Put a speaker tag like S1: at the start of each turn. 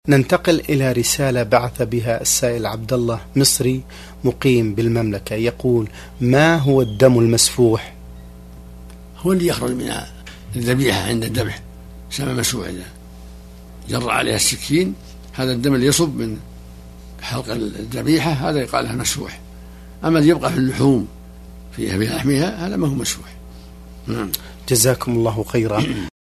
S1: ننتقل إلى رسالة بعث بها السائل عبد الله مصري مقيم بالمملكة، يقول: ما هو الدم المسفوح؟
S2: هو اللي يخرج من الذبيحة عند الذبح، سمى مسفوح، إذا جر عليها السكين هذا الدم اللي يصب من حلق الذبيحة هذا يقال له مسفوح. أما اللي يبقى في اللحوم في لحمها هذا ما هو مسفوح.
S1: جزاكم الله خيرا.